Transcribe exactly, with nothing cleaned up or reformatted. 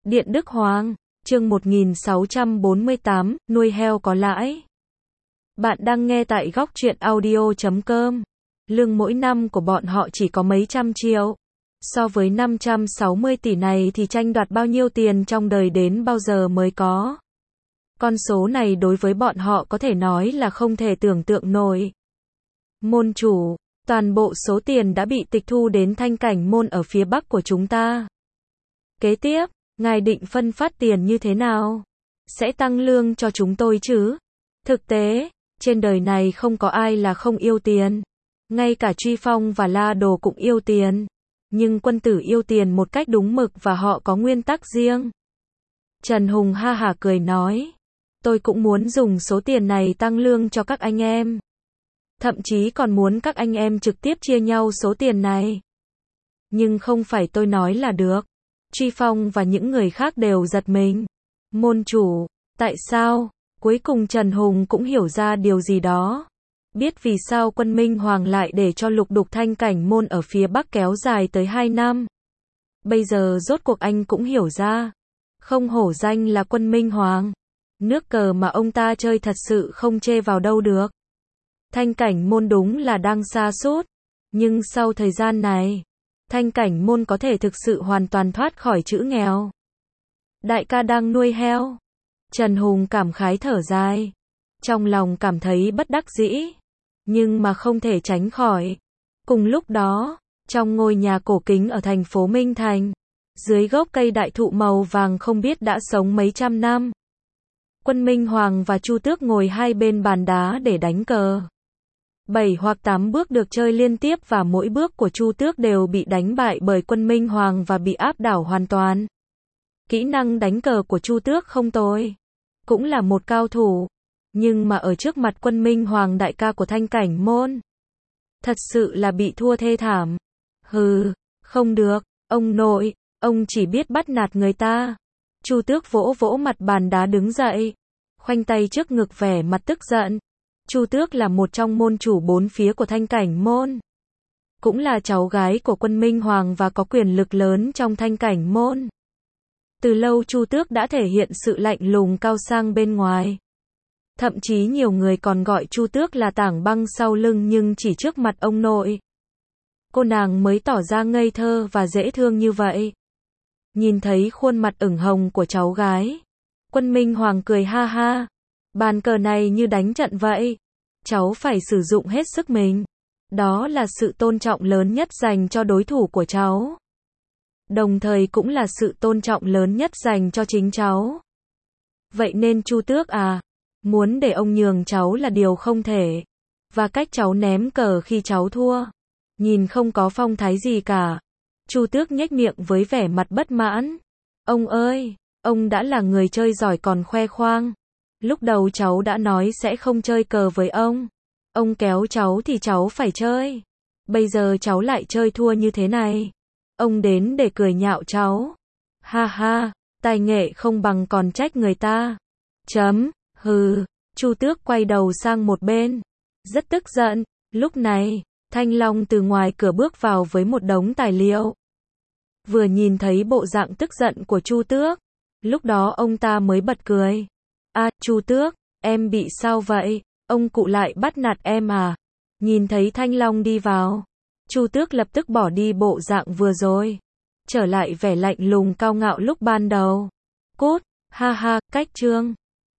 Điện Đức Hoàng, chương một nghìn sáu trăm bốn mươi tám, nuôi heo có lãi. Bạn đang nghe tại góc truyện audio chấm com. Lương mỗi năm của bọn họ chỉ có mấy trăm triệu. So với năm trăm sáu mươi tỷ này thì tranh đoạt bao nhiêu tiền trong đời đến bao giờ mới có. Con số này đối với bọn họ có thể nói là không thể tưởng tượng nổi. Môn chủ, toàn bộ số tiền đã bị tịch thu đến Thanh Cảnh Môn ở phía bắc của chúng ta. Kế tiếp, ngài định phân phát tiền như thế nào? Sẽ tăng lương cho chúng tôi chứ? Thực tế, trên đời này không có ai là không yêu tiền. Ngay cả Truy Phong và La Đồ cũng yêu tiền. Nhưng quân tử yêu tiền một cách đúng mực và họ có nguyên tắc riêng. Trần Hùng ha hả cười nói. Tôi cũng muốn dùng số tiền này tăng lương cho các anh em. Thậm chí còn muốn các anh em trực tiếp chia nhau số tiền này. Nhưng không phải tôi nói là được. Truy Phong và những người khác đều giật mình. Môn chủ, tại sao? Cuối cùng Trần Hùng cũng hiểu ra điều gì đó. Biết vì sao quân Minh Hoàng lại để cho lục đục Thanh Cảnh Môn ở phía bắc kéo dài tới hai năm. Bây giờ rốt cuộc anh cũng hiểu ra. Không hổ danh là quân Minh Hoàng. Nước cờ mà ông ta chơi thật sự không chê vào đâu được. Thanh Cảnh Môn đúng là đang sa sút. Nhưng sau thời gian này, Thanh Cảnh Môn có thể thực sự hoàn toàn thoát khỏi chữ nghèo. Đại ca đang nuôi heo. Trần Hùng cảm khái thở dài. Trong lòng cảm thấy bất đắc dĩ. Nhưng mà không thể tránh khỏi. Cùng lúc đó, trong ngôi nhà cổ kính ở thành phố Minh Thành, dưới gốc cây đại thụ màu vàng không biết đã sống mấy trăm năm. Quân Minh Hoàng và Chu Tước ngồi hai bên bàn đá để đánh cờ. Bảy hoặc tám bước được chơi liên tiếp và mỗi bước của Chu Tước đều bị đánh bại bởi quân Minh Hoàng và bị áp đảo hoàn toàn. Kỹ năng đánh cờ của Chu Tước không tồi. Cũng là một cao thủ. Nhưng mà ở trước mặt quân Minh Hoàng đại ca của Thanh Cảnh Môn, thật sự là bị thua thê thảm. Hừ, không được, ông nội, ông chỉ biết bắt nạt người ta. Chu Tước vỗ vỗ mặt bàn đá đứng dậy, khoanh tay trước ngực vẻ mặt tức giận. Chu Tước là một trong môn chủ bốn phía của Thanh Cảnh Môn. Cũng là cháu gái của quân Minh Hoàng và có quyền lực lớn trong Thanh Cảnh Môn. Từ lâu Chu Tước đã thể hiện sự lạnh lùng cao sang bên ngoài. Thậm chí nhiều người còn gọi Chu Tước là tảng băng sau lưng nhưng chỉ trước mặt ông nội. Cô nàng mới tỏ ra ngây thơ và dễ thương như vậy. Nhìn thấy khuôn mặt ửng hồng của cháu gái, quân Minh Hoàng cười ha ha. Bàn cờ này như đánh trận vậy. Cháu phải sử dụng hết sức mình. Đó là sự tôn trọng lớn nhất dành cho đối thủ của cháu. Đồng thời cũng là sự tôn trọng lớn nhất dành cho chính cháu. Vậy nên Chu Tước à, muốn để ông nhường cháu là điều không thể. Và cách cháu ném cờ khi cháu thua, nhìn không có phong thái gì cả. Chu Tước nhếch miệng với vẻ mặt bất mãn. Ông ơi, ông đã là người chơi giỏi còn khoe khoang. Lúc đầu cháu đã nói sẽ không chơi cờ với ông. Ông kéo cháu thì cháu phải chơi. Bây giờ cháu lại chơi thua như thế này. Ông đến để cười nhạo cháu. Ha ha, tài nghệ không bằng còn trách người ta. Chấm, hừ, Chu Tước quay đầu sang một bên. Rất tức giận. Lúc này, Thanh Long từ ngoài cửa bước vào với một đống tài liệu. Vừa nhìn thấy bộ dạng tức giận của Chu Tước, lúc đó ông ta mới bật cười. À, Chu Tước, em bị sao vậy? Ông cụ lại bắt nạt em à? Nhìn thấy Thanh Long đi vào, Chu Tước lập tức bỏ đi bộ dạng vừa rồi, trở lại vẻ lạnh lùng cao ngạo lúc ban đầu. Cút, ha ha, cách trương.